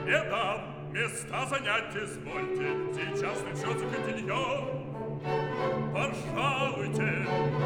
Медам, места занять извольте, сейчас начнется котельон. Пожалуйте.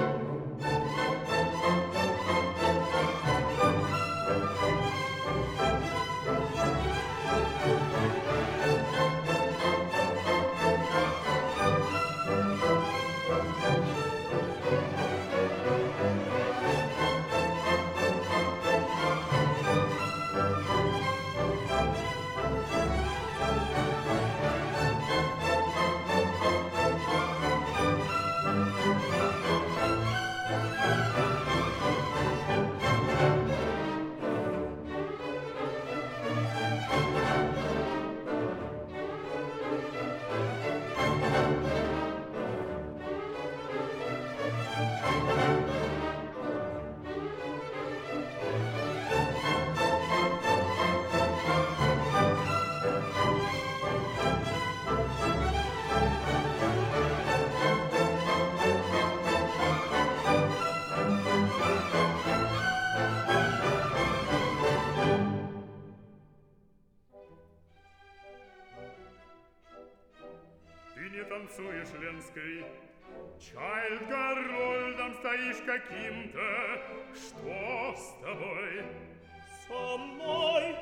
Танцуешь Ленской, Чайльд Гарольдом стоишь каким-то. Что с тобой? Со мной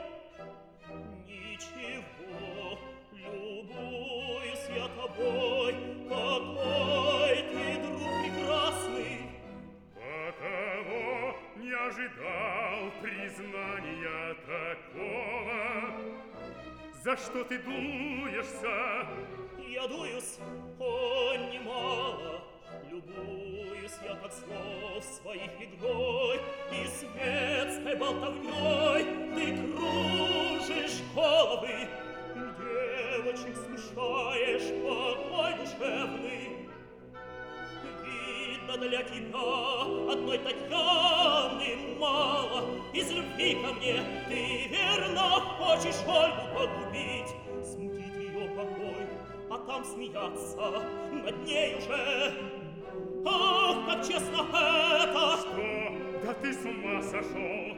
ничего, любуюсь я тобой. Какой ты, друг прекрасный! Каково не ожидал признания такого. За что ты дуешься? Я дуюсь, о, немало, любуюсь я, как слов своих игрой и светской болтовней. Ты кружишь головы, девочек смущаешь покой душевный. Видно, для тебя одной Татьяны мало. Из любви ко мне ты верно хочешь Ольгу погубить, смутить ее покой, а там смеяться над ней уже. Ах, как честно это! Что? Да ты с ума сошел!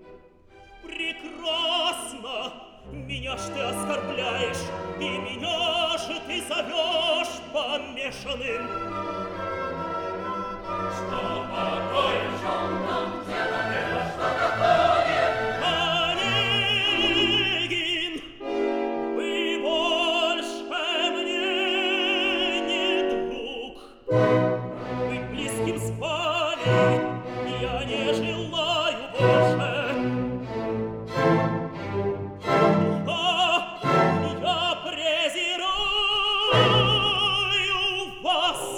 Прекрасно! Меня ж ты оскорбляешь, и меня же ты зовешь помешанным. Что такое, в чем нам дело? Это что такое? Онегин, вы больше мне не друг. Вы близким спали, я не желаю больше. Я презираю вас.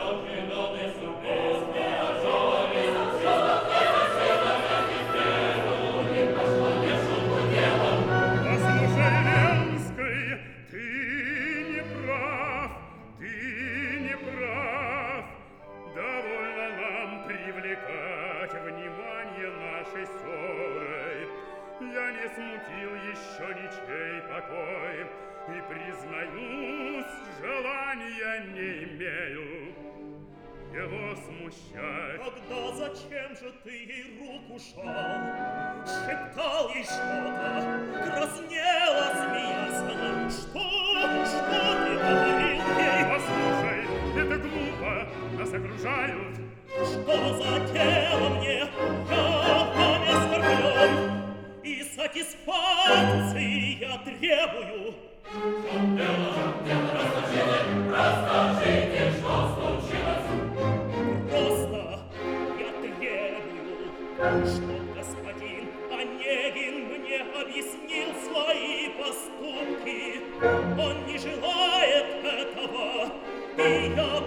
Я не смутил еще ничей покой, и, признаюсь, желания не имею его смущать. Тогда зачем же ты ей руку жал? Шептал ей что-то, краснела, смеясь. Что ты говорил ей? Послушай, это глупо, нас окружают. Что за дело мне? Я вами оскорблен, и сатисфакции я требую. Расскажите, что случилось? Просто я требую, чтоб господин Онегин мне объяснил свои поступки. Он не желает этого, и я